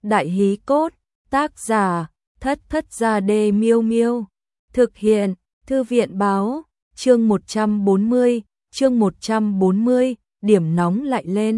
Đại hí cốt, tác giả, Thất Thất Gia Đê Miêu Miêu. Thực hiện, Thư viện báo, chương 140, điểm nóng lại lên.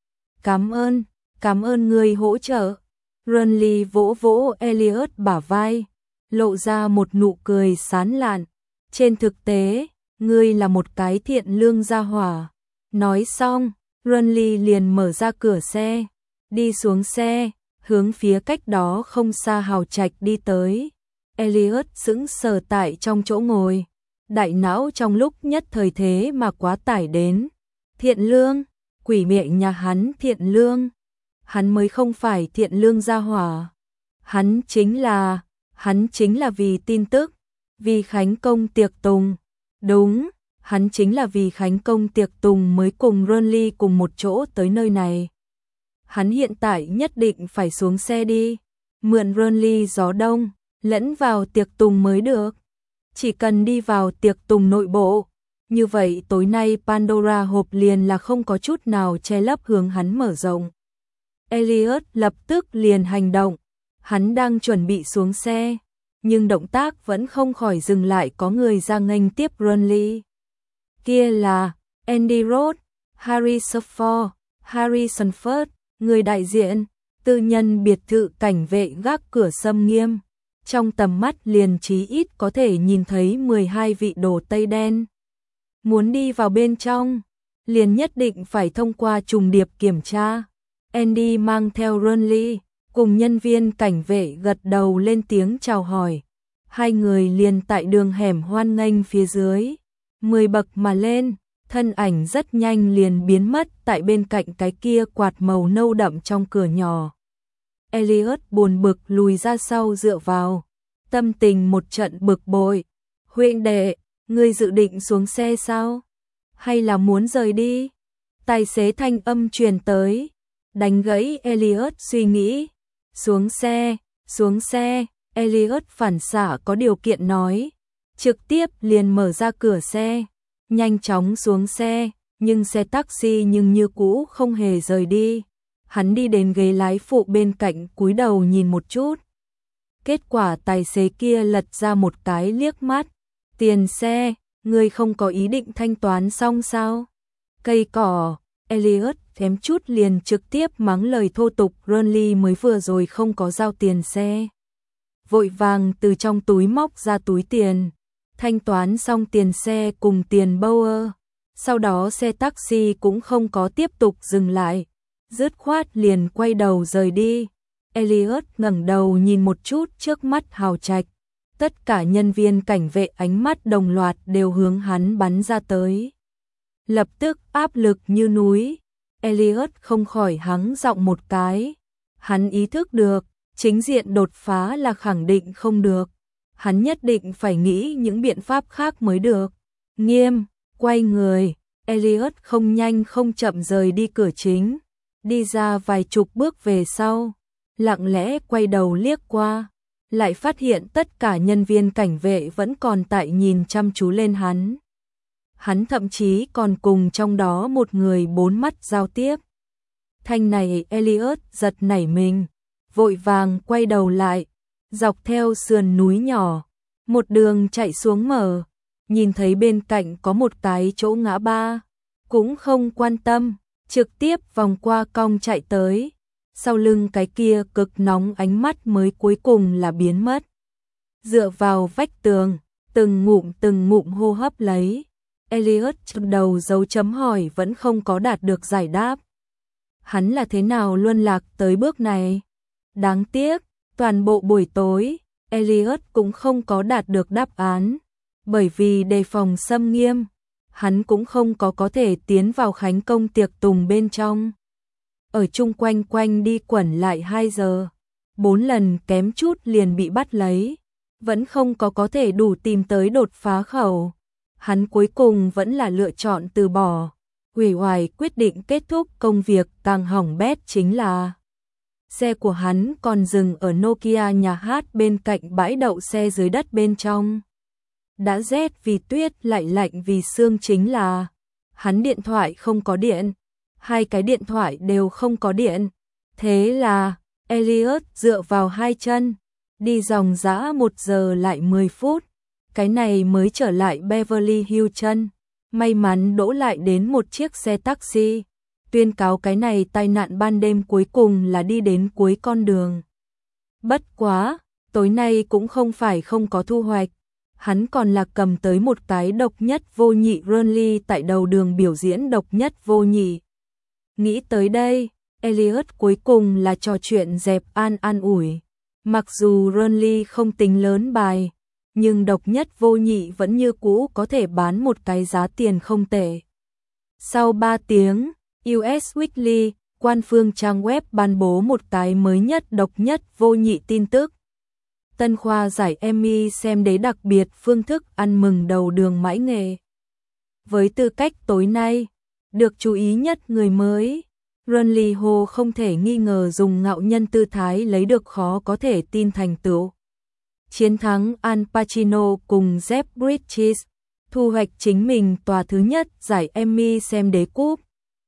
Cảm ơn người hỗ trợ. Renly vỗ vỗ Elliot bả vai, lộ ra một nụ cười sán lạn. Trên thực tế, ngươi là một cái thiện lương gia hỏa. Nói xong, Renly liền mở ra cửa xe, đi xuống xe, hướng phía cách đó không xa hào trạch đi tới. Elliot sững sờ tại trong chỗ ngồi, đại não trong lúc nhất thời thế mà quá tải đến. Thiện lương, quỷ mẹ nhà hắn thiện lương. Hắn mới không phải thiện lương gia hỏa. Hắn chính là vì tin tức, vì khánh công tiệc tùng. Đúng, hắn chính là vì khánh công tiệc tùng mới cùng Renly cùng một chỗ tới nơi này. Hắn hiện tại nhất định phải xuống xe đi, mượn Renly gió đông, lẫn vào tiệc tùng mới được. Chỉ cần đi vào tiệc tùng nội bộ, như vậy tối nay Pandora hộp liền là không có chút nào che lấp hướng hắn mở rộng. Elliot lập tức liền hành động, hắn đang chuẩn bị xuống xe, nhưng động tác vẫn không khỏi dừng lại, có người ra nghênh tiếp Renly. Kia là Andy Roth, Harrison Ford, người đại diện, tư nhân biệt thự cảnh vệ gác cửa xâm nghiêm. Trong tầm mắt liền chí ít có thể nhìn thấy 12 vị đồ tây đen. Muốn đi vào bên trong, liền nhất định phải thông qua trùng điệp kiểm tra. Andy mang theo Renly, cùng nhân viên cảnh vệ gật đầu lên tiếng chào hỏi. Hai người liền tại đường hẻm hoan nghênh phía dưới. 10 bậc mà lên, thân ảnh rất nhanh liền biến mất tại bên cạnh cái kia quạt màu nâu đậm trong cửa nhỏ. Elliot buồn bực lùi ra sau dựa vào, tâm tình một trận bực bội. Huynh đệ, ngươi dự định xuống xe sao? Hay là muốn rời đi? Tài xế thanh âm truyền tới, đánh gãy Elliot suy nghĩ. Xuống xe, Elliot phản xạ có điều kiện nói, trực tiếp liền mở ra cửa xe, nhanh chóng xuống xe, nhưng xe taxi như cũ không hề rời đi. Hắn đi đến ghế lái phụ bên cạnh cúi đầu nhìn một chút. Kết quả tài xế kia lật ra một cái liếc mắt. Tiền xe, ngươi không có ý định thanh toán xong sao? Cây cỏ, Elliot kém chút liền trực tiếp mắng lời thô tục. Renly mới vừa rồi không có giao tiền xe, vội vàng từ trong túi móc ra túi tiền, thanh toán xong tiền xe cùng tiền Bauer. Sau đó xe taxi cũng không có tiếp tục dừng lại, dứt khoát liền quay đầu rời đi. Elliot ngẩng đầu nhìn một chút trước mắt hào trạch, tất cả nhân viên cảnh vệ ánh mắt đồng loạt đều hướng hắn bắn ra tới. Lập tức áp lực như núi, Elliot không khỏi hắng giọng một cái. Hắn ý thức được, chính diện đột phá là khẳng định không được. Hắn nhất định phải nghĩ những biện pháp khác mới được. Quay người, Elliot không nhanh không chậm rời đi cửa chính, đi ra vài chục bước về sau, lặng lẽ quay đầu liếc qua, lại phát hiện tất cả nhân viên cảnh vệ vẫn còn tại nhìn chăm chú lên hắn. Hắn thậm chí còn cùng trong đó một người bốn mắt giao tiếp. Thanh này Elliot giật nảy mình, vội vàng quay đầu lại, dọc theo sườn núi nhỏ, một đường chạy xuống mở, nhìn thấy bên cạnh có một cái chỗ ngã ba, cũng không quan tâm, trực tiếp vòng qua cong chạy tới. Sau lưng cái kia cực nóng ánh mắt mới cuối cùng là biến mất. Dựa vào vách tường, từng ngụm hô hấp lấy. Elliot đầu dấu chấm hỏi vẫn không có đạt được giải đáp. Hắn là thế nào luân lạc tới bước này? Đáng tiếc, toàn bộ buổi tối, Elliot cũng không có đạt được đáp án. Bởi vì đề phòng xâm nghiêm, hắn cũng không có thể tiến vào khánh công tiệc tùng bên trong. Ở chung quanh đi quẩn lại 2 giờ, 4 lần kém chút liền bị bắt lấy, vẫn không có thể đủ tìm tới đột phá khẩu. Hắn cuối cùng vẫn là lựa chọn từ bỏ, uể oải quyết định kết thúc công việc. Càng hỏng bét chính là xe của hắn còn dừng ở Nokia nhà hát bên cạnh bãi đậu xe dưới đất bên trong. Đã rét vì tuyết lại lạnh vì sương, chính là hắn điện thoại không có điện, 2 cái điện thoại đều không có điện. Thế là Elliot dựa vào hai chân, đi dòng dã 1 giờ lại 10 phút, cái này mới trở lại Beverly Hills chân, may mắn đỗ lại đến một chiếc xe taxi, tuyên cáo cái này tai nạn ban đêm cuối cùng là đi đến cuối con đường. Bất quá, tối nay cũng không phải không có thu hoạch, hắn còn là cầm tới một cái độc nhất vô nhị Ronly tại đầu đường biểu diễn độc nhất vô nhị. Nghĩ tới đây, Elliot cuối cùng là trò chuyện dẹp an ủi. Mặc dù Ronly không tính lớn bài, nhưng độc nhất vô nhị vẫn như cũ có thể bán một cái giá tiền không tệ. Sau 3 tiếng, US Weekly, quan phương trang web ban bố một cái mới nhất độc nhất vô nhị tin tức. Tân khoa giải Emmy xem đế đặc biệt phương thức ăn mừng đầu đường mãi nghề. Với tư cách tối nay, được chú ý nhất người mới, Ronly Ho không thể nghi ngờ dùng ngạo nhân tư thái lấy được khó có thể tin thành tựu. Chiến thắng Al Pacino cùng Jeff Bridges, thu hoạch chính mình tòa thứ nhất giải Emmy xem đế cúp.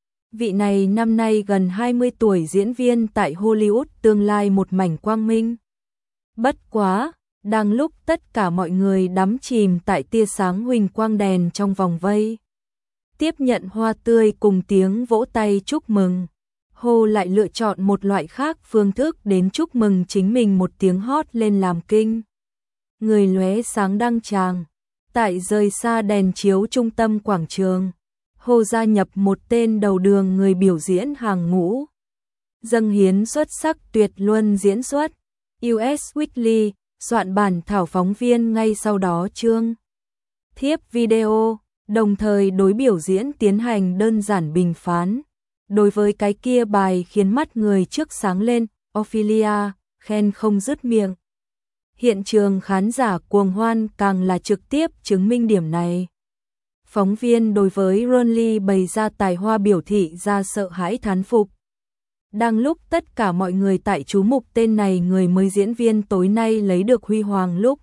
Vị này năm nay gần 20 tuổi diễn viên tại Hollywood tương lai một mảnh quang minh. Bất quá, đang lúc tất cả mọi người đắm chìm tại tia sáng huỳnh quang đèn trong vòng vây, tiếp nhận hoa tươi cùng tiếng vỗ tay chúc mừng, Ho lại lựa chọn một loại khác phương thức đến chúc mừng chính mình một tiếng hót lên làm kinh. Người lóe sáng đăng tràng, tại rời xa đèn chiếu trung tâm quảng trường, Ho gia nhập một tên đầu đường người biểu diễn hàng ngũ. Dâng hiến xuất sắc tuyệt luân diễn xuất, US Weekly, soạn bản thảo phóng viên ngay sau đó chương thiếp video, đồng thời đối biểu diễn tiến hành đơn giản bình phán. Đối với cái kia bài khiến mắt người trước sáng lên, Ophelia, khen không dứt miệng. Hiện trường khán giả cuồng hoan càng là trực tiếp chứng minh điểm này. Phóng viên đối với Ronly bày ra tài hoa biểu thị ra sợ hãi thán phục. Đang lúc tất cả mọi người tại chú mục tên này người mới diễn viên tối nay lấy được huy hoàng lúc,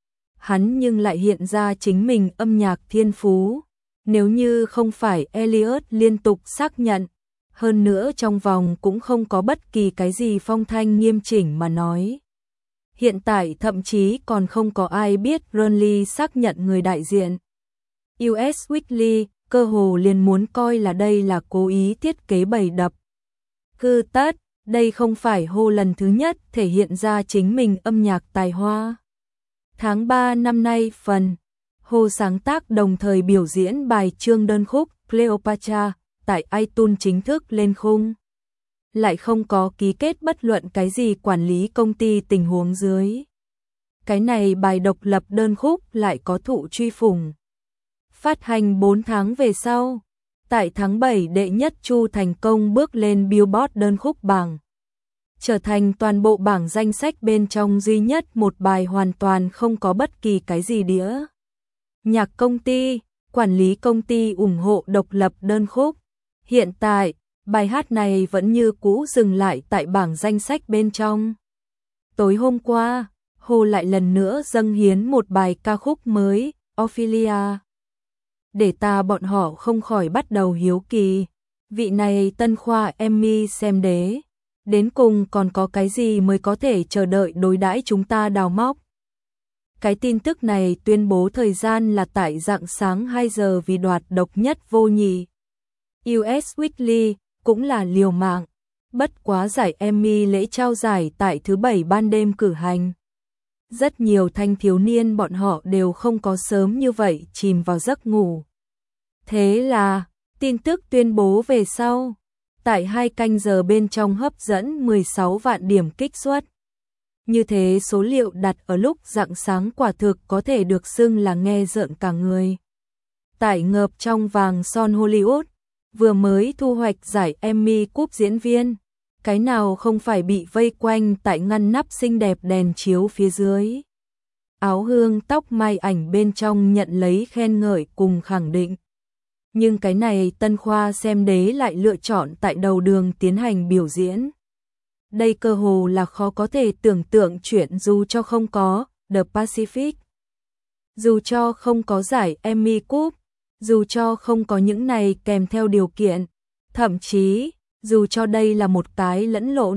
hắn nhưng lại hiện ra chính mình âm nhạc thiên phú. Nếu như không phải Elliot liên tục xác nhận, hơn nữa trong vòng cũng không có bất kỳ cái gì phong thanh nghiêm chỉnh mà nói. Hiện tại thậm chí còn không có ai biết Ronly xác nhận người đại diện. US Weekly cơ hồ liền muốn coi là đây là cố ý thiết kế bày đập. Cứ tất, đây không phải Ho lần thứ nhất thể hiện ra chính mình âm nhạc tài hoa. Tháng 3 năm nay phần, Ho sáng tác đồng thời biểu diễn bài chương đơn khúc Cleopatra tại iTunes chính thức lên khung. Lại không có ký kết bất luận cái gì quản lý công ty tình huống dưới. Cái này bài độc lập đơn khúc lại có thụ truy phủng. Phát hành 4 tháng về sau, tại tháng 7 đệ nhất chu thành công bước lên Billboard đơn khúc bảng. Trở thành toàn bộ bảng danh sách bên trong duy nhất một bài hoàn toàn không có bất kỳ cái gì đĩa. Nhạc công ty, quản lý công ty ủng hộ độc lập đơn khúc. Hiện tại, bài hát này vẫn như cũ dừng lại tại bảng danh sách bên trong. Tối hôm qua, Ho lại lần nữa dâng hiến một bài ca khúc mới, Ophelia. Để ta bọn họ không khỏi bắt đầu hiếu kỳ, vị này tân khoa Emmy xem đế, đến cùng còn có cái gì mới có thể chờ đợi đối đãi chúng ta đào móc. Cái tin tức này tuyên bố thời gian là tại rạng sáng 2 giờ vì đoạt độc nhất vô nhị. US Weekly cũng là liều mạng, bất quá giải Emmy lễ trao giải tại thứ 7 ban đêm cử hành. Rất nhiều thanh thiếu niên bọn họ đều không có sớm như vậy chìm vào giấc ngủ. Thế là, tin tức tuyên bố về sau, tại 2 canh giờ bên trong hấp dẫn 16 vạn điểm kích xuất. Như thế số liệu đặt ở lúc rạng sáng quả thực có thể được xưng là nghe rợn cả người. Tại ngợp trong vàng son Hollywood, vừa mới thu hoạch giải Emmy cúp diễn viên, cái nào không phải bị vây quanh tại ngăn nắp xinh đẹp đèn chiếu phía dưới. Áo hương tóc mai ảnh bên trong nhận lấy khen ngợi cùng khẳng định. Nhưng cái này tân khoa xem đế lại lựa chọn tại đầu đường tiến hành biểu diễn. Đây cơ hồ là khó có thể tưởng tượng chuyện dù cho không có The Pacific. Dù cho không có giải Emmy Cup, dù cho không có những này kèm theo điều kiện, thậm chí, dù cho đây là một cái lẫn lộn,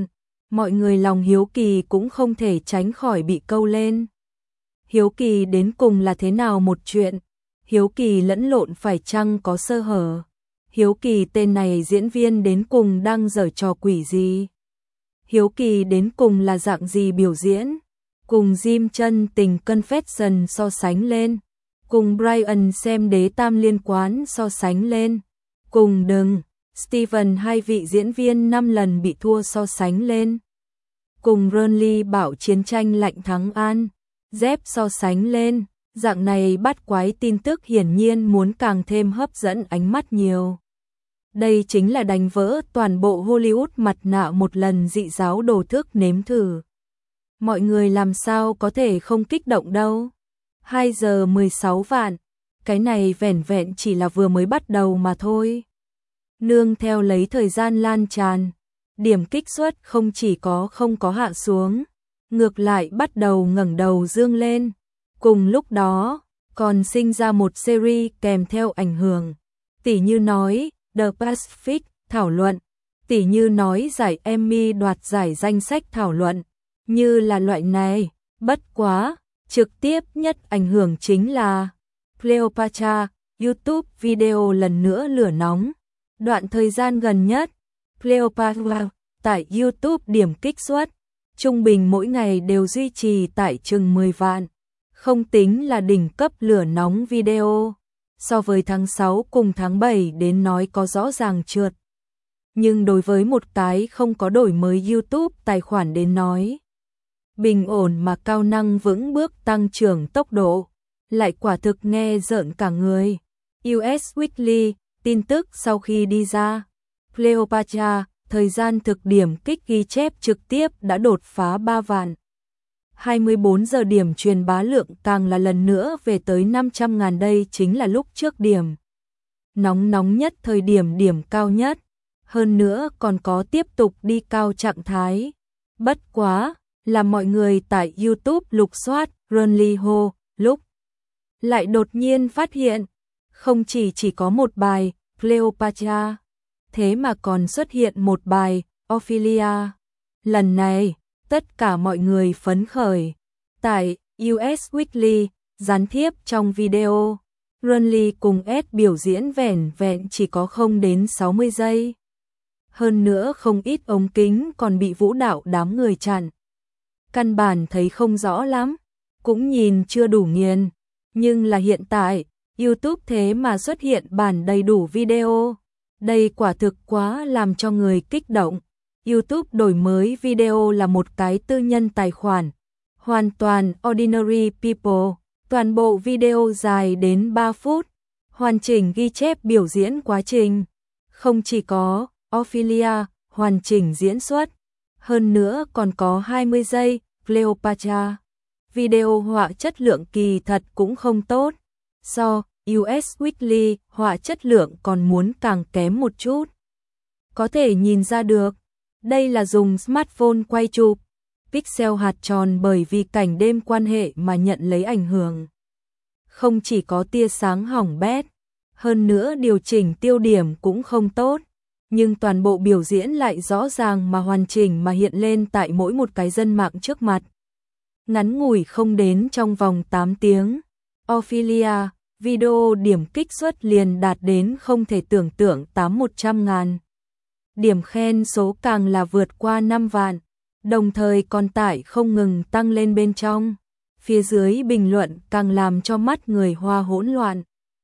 mọi người lòng hiếu kỳ cũng không thể tránh khỏi bị câu lên. Hiếu kỳ đến cùng là thế nào một chuyện? Hiếu kỳ lẫn lộn phải chăng có sơ hở? Hiếu kỳ tên này diễn viên đến cùng đang giở trò quỷ gì? Hiếu kỳ đến cùng là dạng gì biểu diễn? Cùng Jim chân tình Confession so sánh lên, cùng Brian xem Đế Tam Liên Quán so sánh lên, cùng Đừng, Steven hai vị diễn viên 5 lần bị thua so sánh lên, cùng Burnley bảo chiến tranh lạnh thắng An, Dép so sánh lên, dạng này bắt quái tin tức hiển nhiên muốn càng thêm hấp dẫn ánh mắt nhiều. Đây chính là đánh vỡ toàn bộ Hollywood mặt nạ một lần dị giáo đồ thức nếm thử. Mọi người làm sao có thể không kích động đâu. 2 giờ 16 vạn, cái này vẻn vẹn chỉ là vừa mới bắt đầu mà thôi. Nương theo lấy thời gian lan tràn, điểm kích suất không chỉ không có hạ xuống, ngược lại bắt đầu ngẩng đầu dương lên. Cùng lúc đó, còn sinh ra một series kèm theo ảnh hưởng. Tỉ như nói, The Pacific thảo luận, tỉ như nói giải Emmy đoạt giải danh sách thảo luận, như là loại này, bất quá, trực tiếp nhất ảnh hưởng chính là Cleopatra, YouTube video lần nữa lửa nóng. Đoạn thời gian gần nhất, Cleopatra tại YouTube điểm kích suất, trung bình mỗi ngày đều duy trì tại chừng 10 vạn, không tính là đỉnh cấp lửa nóng video. So với tháng 6 cùng tháng 7 đến nói có rõ ràng trượt. Nhưng đối với một cái không có đổi mới YouTube tài khoản đến nói, bình ổn mà cao năng vững bước tăng trưởng tốc độ, lại quả thực nghe rợn cả người. US Weekly, tin tức sau khi đi ra, Cleopatra, thời gian thực điểm kích ghi chép trực tiếp đã đột phá 3 vạn. 24 giờ điểm truyền bá lượng càng là lần nữa về tới 500.000, đây chính là lúc trước điểm nóng nhất thời điểm cao nhất, hơn nữa còn có tiếp tục đi cao trạng thái. Bất quá, là mọi người tại YouTube lục soát Burnley Ho, lúc lại đột nhiên phát hiện, không chỉ có một bài Cleopatra, thế mà còn xuất hiện một bài Ophelia. Lần này, tất cả mọi người phấn khởi. Tại US Weekly, gián tiếp trong video, Burnley cùng Ed biểu diễn vẻn vẹn chỉ có không đến 60 giây. Hơn nữa không ít ống kính còn bị vũ đạo đám người chặn. Căn bản thấy không rõ lắm, cũng nhìn chưa đủ nghiền. Nhưng là hiện tại, YouTube thế mà xuất hiện bản đầy đủ video. Đây quả thực quá làm cho người kích động. YouTube đổi mới video là một cái tư nhân tài khoản, hoàn toàn ordinary people, toàn bộ video dài đến 3 phút, hoàn chỉnh ghi chép biểu diễn quá trình, không chỉ có Ophelia, hoàn chỉnh diễn xuất, hơn nữa còn có 20 giây Cleopatra. Video họa chất lượng kỳ thật cũng không tốt, so US Weekly họa chất lượng còn muốn càng kém một chút. Có thể nhìn ra được, đây là dùng smartphone quay chụp, pixel hạt tròn bởi vì cảnh đêm quan hệ mà nhận lấy ảnh hưởng. Không chỉ có tia sáng hỏng bét, hơn nữa điều chỉnh tiêu điểm cũng không tốt, nhưng toàn bộ biểu diễn lại rõ ràng mà hoàn chỉnh mà hiện lên tại mỗi một cái dân mạng trước mặt. Ngắn ngủi không đến trong vòng 8 tiếng, Ophelia, video điểm kích suất liền đạt đến không thể tưởng tượng 100.000. Điểm khen số càng là vượt qua 5 vạn, đồng thời còn tải không ngừng tăng lên bên trong. Phía dưới bình luận càng làm cho mắt người Hoa hỗn loạn.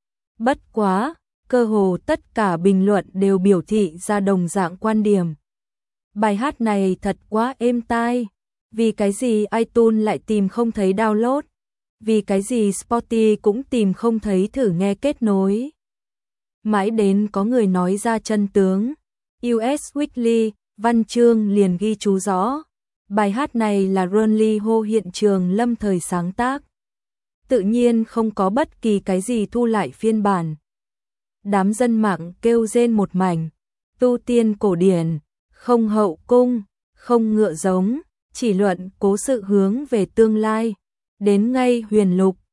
Bất quá, cơ hồ tất cả bình luận đều biểu thị ra đồng dạng quan điểm. Bài hát này thật quá êm tai. Vì cái gì iTunes lại tìm không thấy download? Vì cái gì Spotify cũng tìm không thấy thử nghe kết nối? Mãi đến có người nói ra chân tướng. US Weekly, văn chương liền ghi chú rõ. Bài hát này là Burnley Ho hiện trường lâm thời sáng tác. Tự nhiên không có bất kỳ cái gì thu lại phiên bản. Đám dân mạng kêu rên một mảnh. Tu tiên cổ điển, không hậu cung, không ngựa giống, chỉ luận cố sự hướng về tương lai. Đến ngay huyền lục,